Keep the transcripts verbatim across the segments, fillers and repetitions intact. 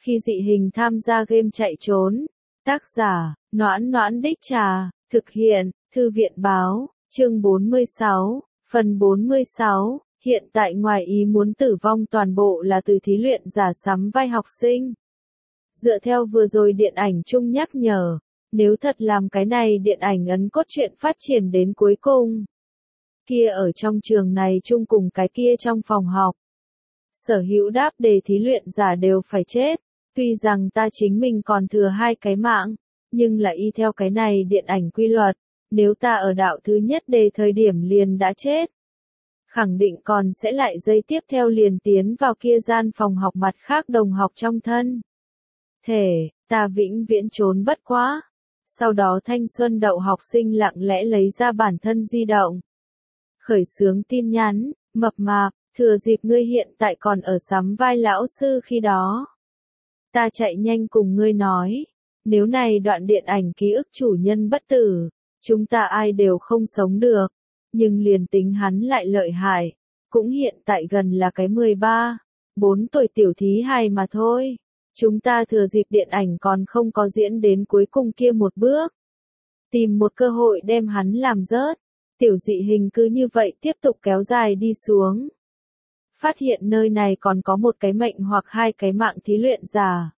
Khi dị hình tham gia game chạy trốn. Tác giả, Noãn Noãn Đích Trà, thực hiện, Thư viện Báo, chương bốn mươi sáu, phần bốn mươi sáu, hiện tại ngoài ý muốn tử vong toàn bộ là từ thí luyện giả sắm vai học sinh. Dựa theo vừa rồi điện ảnh chung nhắc nhở, nếu thật làm cái này điện ảnh ấn cốt truyện phát triển đến cuối cùng, kia ở trong trường này chung cùng cái kia trong phòng học, sở hữu đáp đề thí luyện giả đều phải chết. Tuy rằng ta chính mình còn thừa hai cái mạng, nhưng là y theo cái này điện ảnh quy luật, nếu ta ở đạo thứ nhất đề thời điểm liền đã chết, khẳng định còn sẽ lại giây tiếp theo liền tiến vào kia gian phòng học mặt khác đồng học trong thân thể, ta vĩnh viễn trốn bất quá. Sau đó thanh xuân đậu học sinh lặng lẽ lấy ra bản thân di động, khởi xướng tin nhắn, mập mạp, thừa dịp ngươi hiện tại còn ở sắm vai lão sư khi đó, ta chạy nhanh cùng ngươi nói, nếu này đoạn điện ảnh ký ức chủ nhân bất tử, chúng ta ai đều không sống được, nhưng liền tính hắn lại lợi hại, cũng hiện tại gần là cái mười ba, bốn tuổi tiểu thí hài mà thôi. Chúng ta thừa dịp điện ảnh còn không có diễn đến cuối cùng kia một bước, tìm một cơ hội đem hắn làm rớt. Tiểu dị hình cứ như vậy tiếp tục kéo dài đi xuống. Phát hiện nơi này còn có một cái mệnh hoặc hai cái mạng thí luyện giả,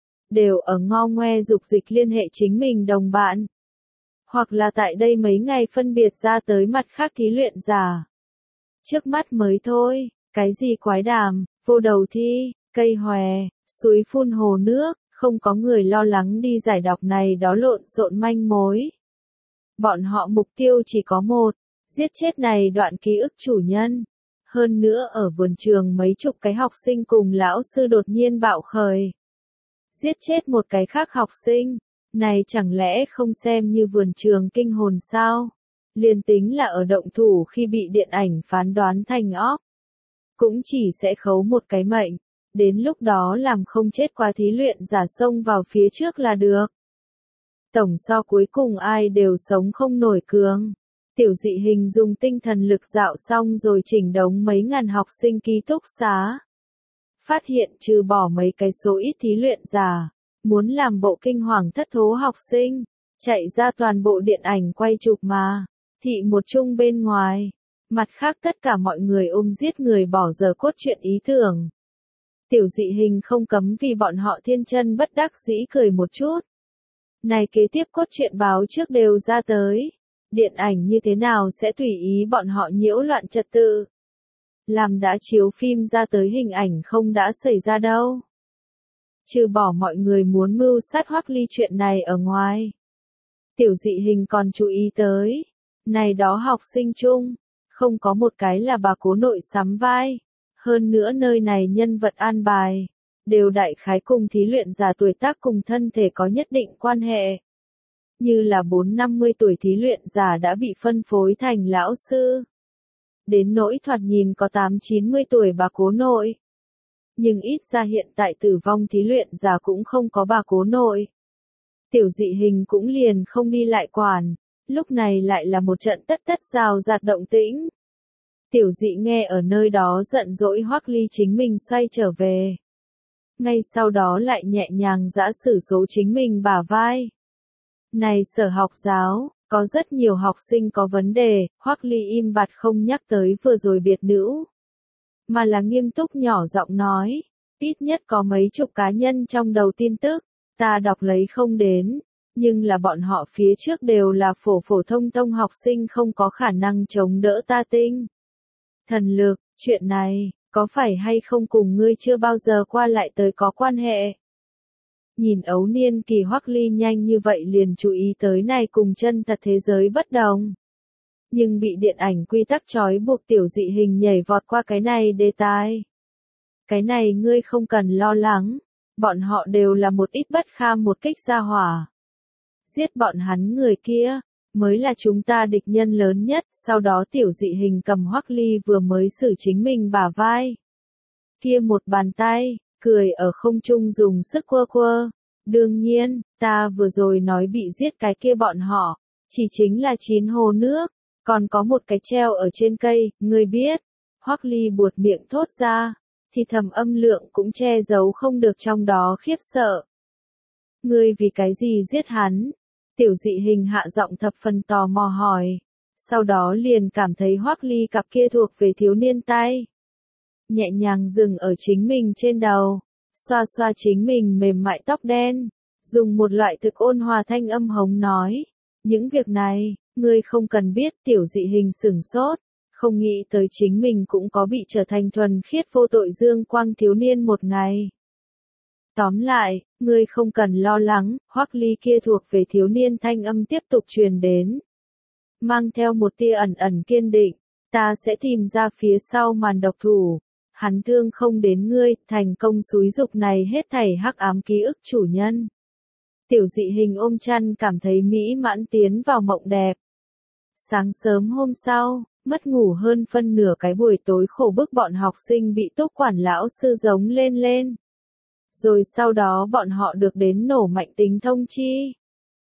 đều ở ngo ngoe dục dịch liên hệ chính mình đồng bạn, hoặc là tại đây mấy ngày phân biệt ra tới mặt khác thí luyện giả. Trước mắt mới thôi, cái gì quái đàm, vô đầu thi, cây hòe, suối phun hồ nước, không có người lo lắng đi giải đọc này đó lộn xộn manh mối. Bọn họ mục tiêu chỉ có một, giết chết này đoạn ký ức chủ nhân. Hơn nữa ở vườn trường mấy chục cái học sinh cùng lão sư đột nhiên bạo khởi, giết chết một cái khác học sinh, này chẳng lẽ không xem như vườn trường kinh hồn sao? Liên tính là ở động thủ khi bị điện ảnh phán đoán thành óc, cũng chỉ sẽ khấu một cái mệnh, đến lúc đó làm không chết qua thí luyện giả xông vào phía trước là được. Tổng so cuối cùng ai đều sống không nổi cường. Tiểu dị hình dùng tinh thần lực dạo xong rồi chỉnh đống mấy ngàn học sinh ký túc xá. Phát hiện trừ bỏ mấy cái số ít thí luyện giả, muốn làm bộ kinh hoàng thất thố học sinh, chạy ra toàn bộ điện ảnh quay chụp mà, thị một chung bên ngoài. Mặt khác tất cả mọi người ôm giết người bỏ giờ cốt truyện ý tưởng. Tiểu dị hình không cấm vì bọn họ thiên chân bất đắc dĩ cười một chút. Này kế tiếp cốt truyện báo trước đều ra tới. Điện ảnh như thế nào sẽ tùy ý bọn họ nhiễu loạn trật tự. Làm đã chiếu phim ra tới hình ảnh không đã xảy ra đâu. Trừ bỏ mọi người muốn mưu sát Hoắc Ly chuyện này ở ngoài. Tiểu dị hình còn chú ý tới. Này đó học sinh chung, không có một cái là bà cố nội sắm vai. Hơn nữa nơi này nhân vật an bài, đều đại khái cùng thí luyện giả tuổi tác cùng thân thể có nhất định quan hệ. Như là bốn năm mươi tuổi thí luyện giả đã bị phân phối thành lão sư. Đến nỗi thoạt nhìn có tám chín mươi tuổi bà cố nội. Nhưng ít ra hiện tại tử vong thí luyện giả cũng không có bà cố nội. Tiểu dị hình cũng liền không đi lại quản, lúc này lại là một trận tất tất rào rạt động tĩnh. Tiểu dị nghe ở nơi đó giận dỗi Hoắc Ly chính mình xoay trở về. Ngay sau đó lại nhẹ nhàng giã sử số chính mình bả vai. Này sở học giáo, có rất nhiều học sinh có vấn đề, Hoắc Ly im bặt không nhắc tới vừa rồi biệt nữ. Mà là nghiêm túc nhỏ giọng nói, ít nhất có mấy chục cá nhân trong đầu tin tức, ta đọc lấy không đến, nhưng là bọn họ phía trước đều là phổ phổ thông thông học sinh không có khả năng chống đỡ ta tinh. Thần lực, chuyện này, có phải hay không cùng ngươi chưa bao giờ qua lại tới có quan hệ? Nhìn ấu niên kỳ Hoắc Ly nhanh như vậy liền chú ý tới này cùng chân thật thế giới bất đồng. Nhưng bị điện ảnh quy tắc trói buộc tiểu dị hình nhảy vọt qua cái này đề tài. Cái này ngươi không cần lo lắng, bọn họ đều là một ít bất kham một kích ra hỏa. Giết bọn hắn người kia, mới là chúng ta địch nhân lớn nhất. Sau đó tiểu dị hình cầm Hoắc Ly vừa mới xử chính mình bả vai. Kia một bàn tay, cười ở không trung dùng sức quơ quơ. Đương nhiên, ta vừa rồi nói bị giết cái kia bọn họ, chỉ chính là chín hồ nước, còn có một cái treo ở trên cây, ngươi biết. Hoắc Ly buột miệng thốt ra, thì thầm âm lượng cũng che giấu không được trong đó khiếp sợ. Ngươi vì cái gì giết hắn? Tiểu dị hình hạ giọng thập phần tò mò hỏi. Sau đó liền cảm thấy Hoắc Ly cặp kia thuộc về thiếu niên tay. Nhẹ nhàng dừng ở chính mình trên đầu, xoa xoa chính mình mềm mại tóc đen, dùng một loại thực ôn hòa thanh âm hống nói. Những việc này, ngươi không cần biết. Tiểu dị hình sửng sốt, không nghĩ tới chính mình cũng có bị trở thành thuần khiết vô tội dương quang thiếu niên một ngày. Tóm lại, ngươi không cần lo lắng. Hoắc Ly kia thuộc về thiếu niên thanh âm tiếp tục truyền đến, mang theo một tia ẩn ẩn kiên định. Ta sẽ tìm ra phía sau màn độc thủ. Hắn thương không đến ngươi, thành công xúi dục này hết thảy hắc ám ký ức chủ nhân. Tiểu dị hình ôm chăn cảm thấy mỹ mãn tiến vào mộng đẹp. Sáng sớm hôm sau, mất ngủ hơn phân nửa cái buổi tối khổ bức bọn học sinh bị túc quản lão sư giống lên lên. Rồi sau đó bọn họ được đến nổ mạnh tính thông chi.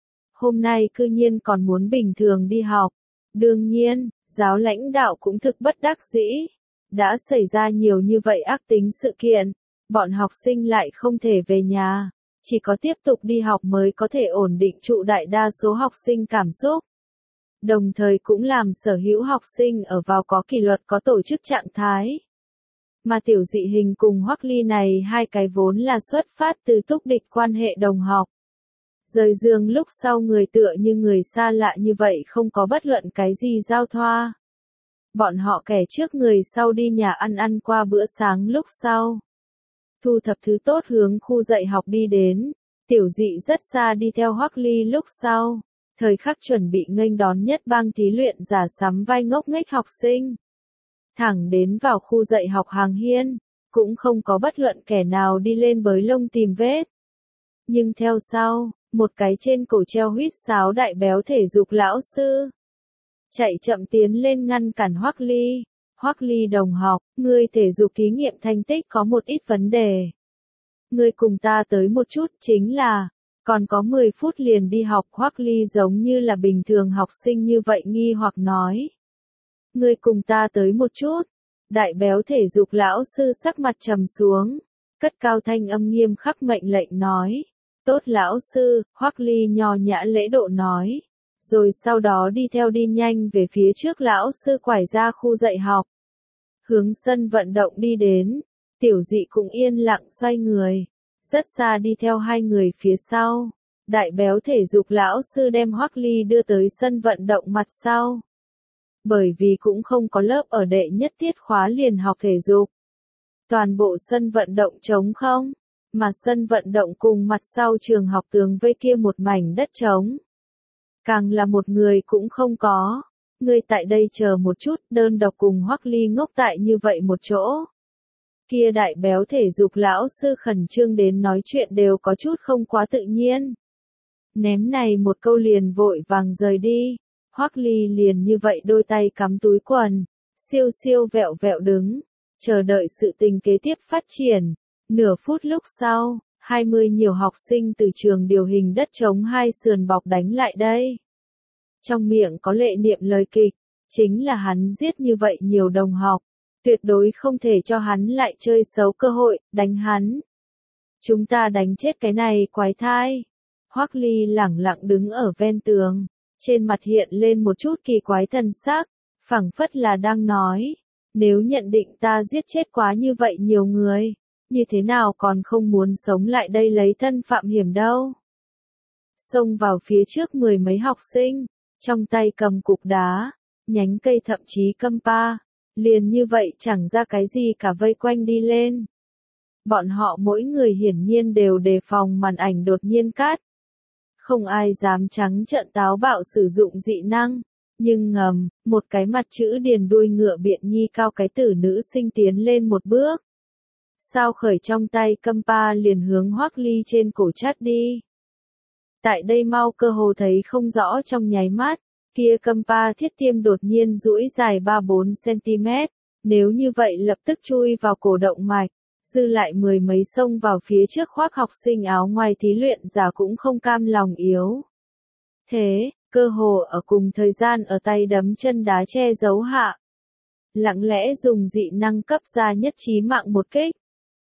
Hôm nay cư nhiên còn muốn bình thường đi học. Đương nhiên, giáo lãnh đạo cũng thực bất đắc dĩ. Đã xảy ra nhiều như vậy ác tính sự kiện, bọn học sinh lại không thể về nhà. Chỉ có tiếp tục đi học mới có thể ổn định trụ đại đa số học sinh cảm xúc. Đồng thời cũng làm sở hữu học sinh ở vào có kỷ luật có tổ chức trạng thái. Mà tiểu dị hình cùng Hoắc Ly này hai cái vốn là xuất phát từ túc địch quan hệ đồng học. Rời giường lúc sau người tựa như người xa lạ như vậy không có bất luận cái gì giao thoa. Bọn họ kẻ trước người sau đi nhà ăn ăn qua bữa sáng lúc sau. Thu thập thứ tốt hướng khu dạy học đi đến. Tiểu dị rất xa đi theo Hoắc Ly lúc sau. Thời khắc chuẩn bị nghênh đón nhất bang thí luyện giả sắm vai ngốc nghếch học sinh. Thẳng đến vào khu dạy học hàng hiên, cũng không có bất luận kẻ nào đi lên bới lông tìm vết. Nhưng theo sau, một cái trên cổ treo huýt sáo đại béo thể dục lão sư chạy chậm tiến lên ngăn cản Hoắc Ly. Hoắc Ly đồng học, ngươi thể dục thí nghiệm thành tích có một ít vấn đề. Ngươi cùng ta tới một chút, chính là, còn có mười phút liền đi học. Hoắc Ly giống như là bình thường học sinh như vậy nghi hoặc nói. Ngươi cùng ta tới một chút. Đại béo thể dục lão sư sắc mặt trầm xuống, cất cao thanh âm nghiêm khắc mệnh lệnh nói. Tốt lão sư, Hoắc Ly nho nhã lễ độ nói. Rồi sau đó đi theo đi nhanh về phía trước lão sư quải ra khu dạy học. Hướng sân vận động đi đến, tiểu dị cũng yên lặng xoay người. Rất xa đi theo hai người phía sau. Đại béo thể dục lão sư đem Hoắc Ly đưa tới sân vận động mặt sau. Bởi vì cũng không có lớp ở đệ nhất tiết khóa liền học thể dục. Toàn bộ sân vận động trống không, mà sân vận động cùng mặt sau trường học tường vây kia một mảnh đất trống. Càng là một người cũng không có. Ngươi tại đây chờ một chút, đơn độc cùng Hoắc Ly ngốc tại như vậy một chỗ. Kia đại béo thể dục lão sư khẩn trương đến nói chuyện đều có chút không quá tự nhiên. Ném này một câu liền vội vàng rời đi. Hoắc Ly liền như vậy đôi tay cắm túi quần, siêu siêu vẹo vẹo đứng, chờ đợi sự tình kế tiếp phát triển. Nửa phút lúc sau, hai mươi nhiều học sinh từ trường điều hình đất trống hai sườn bọc đánh lại đây. Trong miệng có lệ niệm lời kịch, chính là hắn giết như vậy nhiều đồng học, tuyệt đối không thể cho hắn lại chơi xấu cơ hội, đánh hắn. Chúng ta đánh chết cái này quái thai. Hoắc Ly lẳng lặng đứng ở ven tường, trên mặt hiện lên một chút kỳ quái thần sắc, phảng phất là đang nói, nếu nhận định ta giết chết quá như vậy nhiều người, như thế nào còn không muốn sống lại đây lấy thân phạm hiểm đâu. Xông vào phía trước mười mấy học sinh, trong tay cầm cục đá, nhánh cây thậm chí câm pa, liền như vậy chẳng ra cái gì cả vây quanh đi lên. Bọn họ mỗi người hiển nhiên đều đề phòng màn ảnh đột nhiên cắt. Không ai dám trắng trợn táo bạo sử dụng dị năng, nhưng ngầm, một cái mặt chữ điền đuôi ngựa biện nhi cao cái tử nữ sinh tiến lên một bước. Sao khởi trong tay câm pa liền hướng Hoắc Ly trên cổ chát đi. Tại đây mau cơ hồ thấy không rõ trong nháy mắt, kia câm pa thiết tiêm đột nhiên duỗi dài ba bốn xăng-ti-mét, nếu như vậy lập tức chui vào cổ động mạch. Dư lại mười mấy xông vào phía trước khoác học sinh áo ngoài thí luyện giả cũng không cam lòng yếu. Thế, cơ hồ ở cùng thời gian ở tay đấm chân đá che giấu hạ. lặng lẽ dùng dị năng cấp ra nhất chí mạng một kích.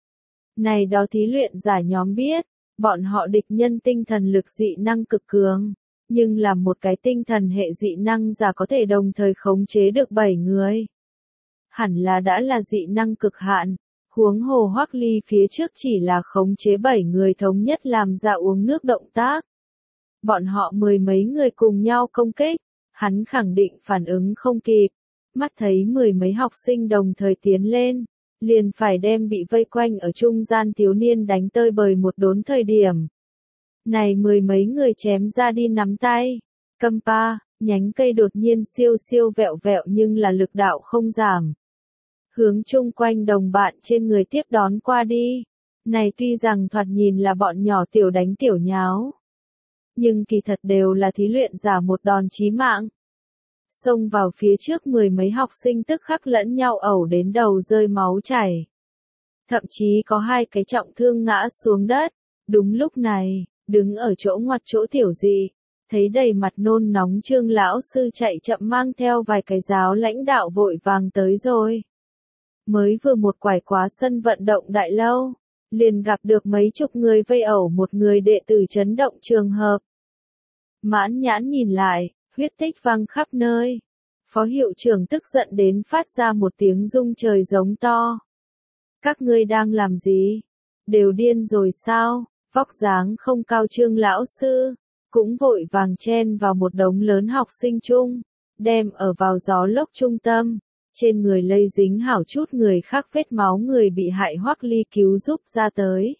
Này đó thí luyện giả nhóm biết, bọn họ địch nhân tinh thần lực dị năng cực cường, nhưng là một cái tinh thần hệ dị năng giả có thể đồng thời khống chế được bảy người. Hẳn là đã là dị năng cực hạn, huống hồ Hoắc Ly phía trước chỉ là khống chế bảy người thống nhất làm ra uống nước động tác. Bọn họ mười mấy người cùng nhau công kích, hắn khẳng định phản ứng không kịp, mắt thấy mười mấy học sinh đồng thời tiến lên, liền phải đem bị vây quanh ở trung gian thiếu niên đánh tơi bời một đốn thời điểm. Này mười mấy người chém ra đi nắm tay, câm pa, nhánh cây đột nhiên siêu siêu vẹo vẹo nhưng là lực đạo không giảm. Hướng chung quanh đồng bạn trên người tiếp đón qua đi. Này tuy rằng thoạt nhìn là bọn nhỏ tiểu đánh tiểu nháo, nhưng kỳ thật đều là thí luyện giả một đòn chí mạng. Xông vào phía trước mười mấy học sinh tức khắc lẫn nhau ẩu đến đầu rơi máu chảy. Thậm chí có hai cái trọng thương ngã xuống đất. Đúng lúc này, đứng ở chỗ ngoặt chỗ tiểu dị, thấy đầy mặt nôn nóng Trương lão sư chạy chậm mang theo vài cái giáo lãnh đạo vội vàng tới rồi. Mới vừa một quải quá sân vận động đại lâu, liền gặp được mấy chục người vây ẩu một người đệ tử chấn động trường hợp. Mãn nhãn nhìn lại, huyết tích văng khắp nơi. Phó hiệu trưởng tức giận đến phát ra một tiếng rung trời giống to. Các ngươi đang làm gì? Đều điên rồi sao? Vóc dáng không cao Trương lão sư, cũng vội vàng chen vào một đống lớn học sinh chung, đem ở vào gió lốc trung tâm. Trên người lây dính hảo chút người khác vết máu người bị hại Hoắc Ly cứu giúp ra tới.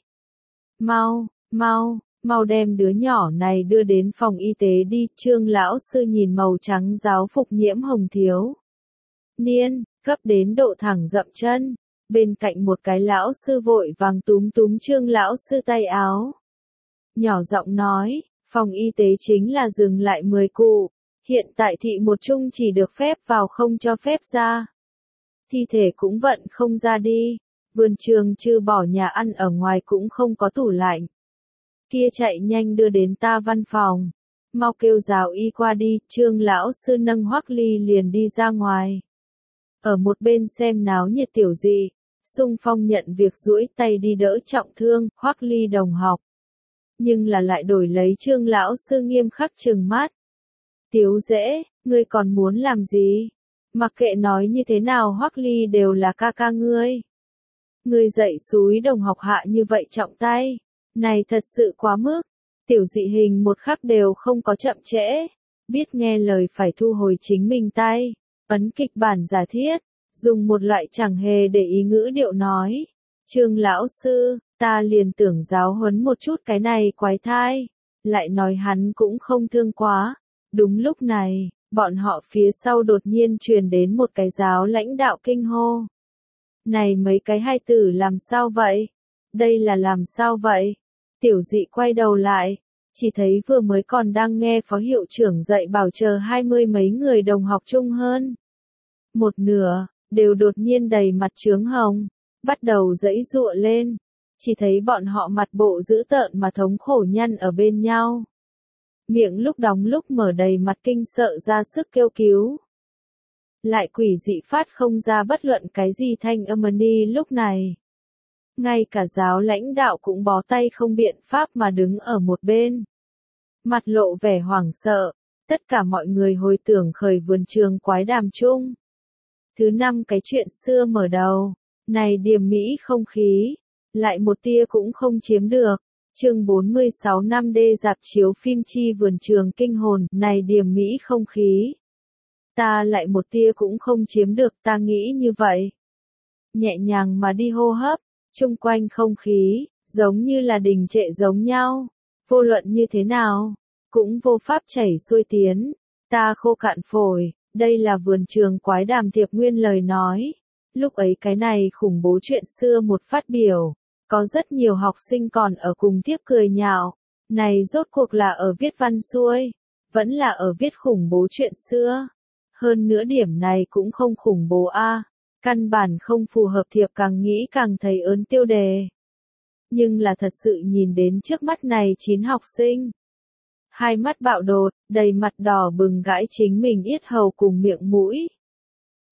Mau, mau, mau đem đứa nhỏ này đưa đến phòng y tế đi. Trương lão sư nhìn màu trắng giáo phục nhiễm hồng thiếu niên, cấp đến độ thẳng dậm chân. Bên cạnh một cái lão sư vội vàng túm túm Trương lão sư tay áo. Nhỏ giọng nói, phòng y tế chính là dừng lại mười cụ. Hiện tại thị một chung chỉ được phép vào không cho phép ra. Thi thể cũng vận không ra đi. Vườn trường trừ bỏ nhà ăn ở ngoài cũng không có tủ lạnh. Kia chạy nhanh đưa đến ta văn phòng. Mau kêu giáo y qua đi. Trương lão sư nâng Hoắc Ly liền đi ra ngoài. Ở một bên xem náo nhiệt tiểu dị, xung phong nhận việc duỗi tay đi đỡ trọng thương Hoắc Ly đồng học. Nhưng là lại đổi lấy Trương lão sư nghiêm khắc trừng mắt. Tiếu dễ, ngươi còn muốn làm gì? Mặc kệ nói như thế nào Hoắc Ly đều là ca ca ngươi. Ngươi dạy xúi đồng học hạ như vậy trọng tay. Này thật sự quá mức. Tiểu dị hình một khắc đều không có chậm trễ. Biết nghe lời phải thu hồi chính mình tay. Ấn kịch bản giả thiết. Dùng một loại chẳng hề để ý ngữ điệu nói. Trương lão sư, ta liền tưởng giáo huấn một chút cái này quái thai. Lại nói hắn cũng không thương quá. Đúng lúc này, bọn họ phía sau đột nhiên truyền đến một cái giáo lãnh đạo kinh hô. Này mấy cái hai tử làm sao vậy? Đây là làm sao vậy? Tiểu dị quay đầu lại, chỉ thấy vừa mới còn đang nghe phó hiệu trưởng dạy bảo chờ hai mươi mấy người đồng học chung hơn. Một nửa, đều đột nhiên đầy mặt chướng hồng, bắt đầu giãy giụa lên. Chỉ thấy bọn họ mặt bộ dữ tợn mà thống khổ nhăn ở bên nhau. Miệng lúc đóng lúc mở đầy mặt kinh sợ ra sức kêu cứu. Lại quỷ dị phát không ra bất luận cái gì thanh âm đi lúc này. Ngay cả giáo lãnh đạo cũng bó tay không biện pháp mà đứng ở một bên. Mặt lộ vẻ hoảng sợ, tất cả mọi người hồi tưởng khởi vườn trường quái đàm chung. Thứ năm cái chuyện xưa mở đầu, này điềm mỹ không khí, lại một tia cũng không chiếm được. Chương bốn mươi sáu năm đê dạp chiếu phim chi vườn trường kinh hồn, này điềm mỹ không khí. Ta lại một tia cũng không chiếm được, ta nghĩ như vậy. Nhẹ nhàng mà đi hô hấp, chung quanh không khí, giống như là đình trệ giống nhau. Vô luận như thế nào, cũng vô pháp chảy xuôi tiến. Ta khô cạn phổi, đây là vườn trường quái đàm Thiệp Nguyên lời nói. Lúc ấy cái này khủng bố chuyện xưa một phát biểu. Có rất nhiều học sinh còn ở cùng tiếp cười nhạo. Này rốt cuộc là ở viết văn xuôi, vẫn là ở viết khủng bố chuyện xưa. Hơn nữa điểm này cũng không khủng bố a, căn bản không phù hợp Thiệp càng nghĩ càng thấy ớn tiêu đề. Nhưng là thật sự nhìn đến trước mắt này chín học sinh. Hai mắt bạo đột, đầy mặt đỏ bừng gãi chính mình yết hầu cùng miệng mũi.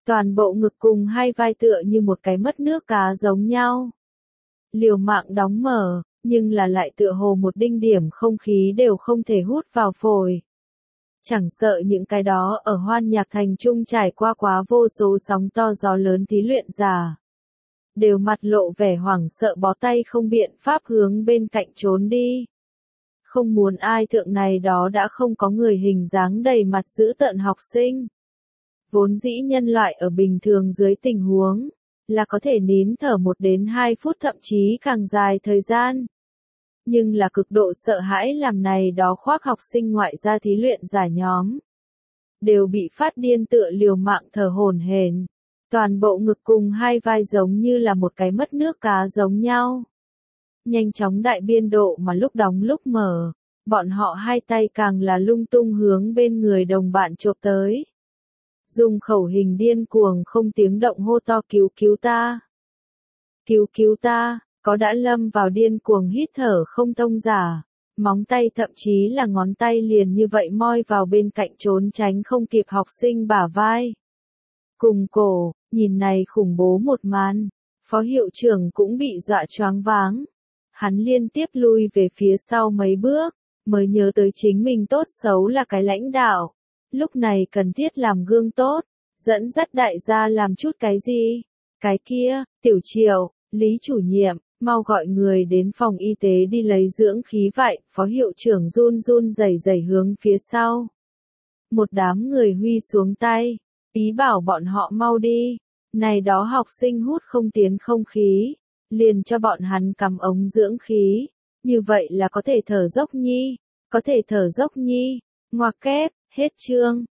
Toàn bộ ngực cùng hai vai tựa như một cái mất nước cá giống nhau. Liều mạng đóng mở, nhưng là lại tựa hồ một đinh điểm không khí đều không thể hút vào phổi. Chẳng sợ những cái đó ở Hoan Nhạc Thành Trung trải qua quá vô số sóng to gió lớn thí luyện giả. Đều mặt lộ vẻ hoảng sợ bó tay không biện pháp hướng bên cạnh trốn đi. Không muốn ai thượng này đó đã không có người hình dáng đầy mặt dữ tợn học sinh. Vốn dĩ nhân loại ở bình thường dưới tình huống, là có thể nín thở một đến hai phút thậm chí càng dài thời gian. Nhưng là cực độ sợ hãi làm này đó khoác học sinh ngoại gia thí luyện giả nhóm. Đều bị phát điên tựa liều mạng thở hổn hển. Toàn bộ ngực cùng hai vai giống như là một cái mất nước cá giống nhau. Nhanh chóng đại biên độ mà lúc đóng lúc mở, bọn họ hai tay càng là lung tung hướng bên người đồng bạn chộp tới. Dùng khẩu hình điên cuồng không tiếng động hô to cứu cứu ta. Cứu cứu ta, có đã lâm vào điên cuồng hít thở không thông giả. Móng tay thậm chí là ngón tay liền như vậy moi vào bên cạnh trốn tránh không kịp học sinh bả vai. Cùng cổ, nhìn này khủng bố một màn, phó hiệu trưởng cũng bị dọa choáng váng. Hắn liên tiếp lui về phía sau mấy bước, mới nhớ tới chính mình tốt xấu là cái lãnh đạo. Lúc này cần thiết làm gương tốt, dẫn dắt đại gia làm chút cái gì. Cái kia, Tiểu Triệu, Lý chủ nhiệm, mau gọi người đến phòng y tế đi lấy dưỡng khí vậy, phó hiệu trưởng run run rẩy rẩy hướng phía sau. Một đám người huy xuống tay, ý bảo bọn họ mau đi, này đó học sinh hút không tiến không khí, liền cho bọn hắn cắm ống dưỡng khí, như vậy là có thể thở dốc nhi, có thể thở dốc nhi, ngoặc kép, hết chương.